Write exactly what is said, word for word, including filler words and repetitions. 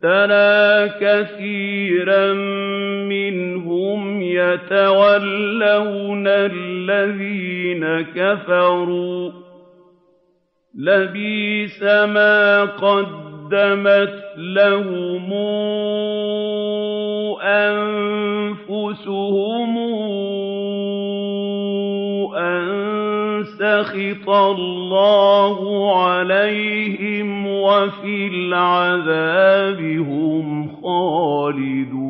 تَرَىٰ كَثِيرًا مِّنْهُمْ يَتَوَلَّوْنَ الَّذِينَ كَفَرُوا ۚ لَبِئْسَ مَا قَدَّمَتْ لَهُمْ أَنفُسُهُمْ أَن سَخِطَ اللَّهُ عَلَيْهِمْ وَفِي الْعَذَابِ هُمْ خَالِدُونَ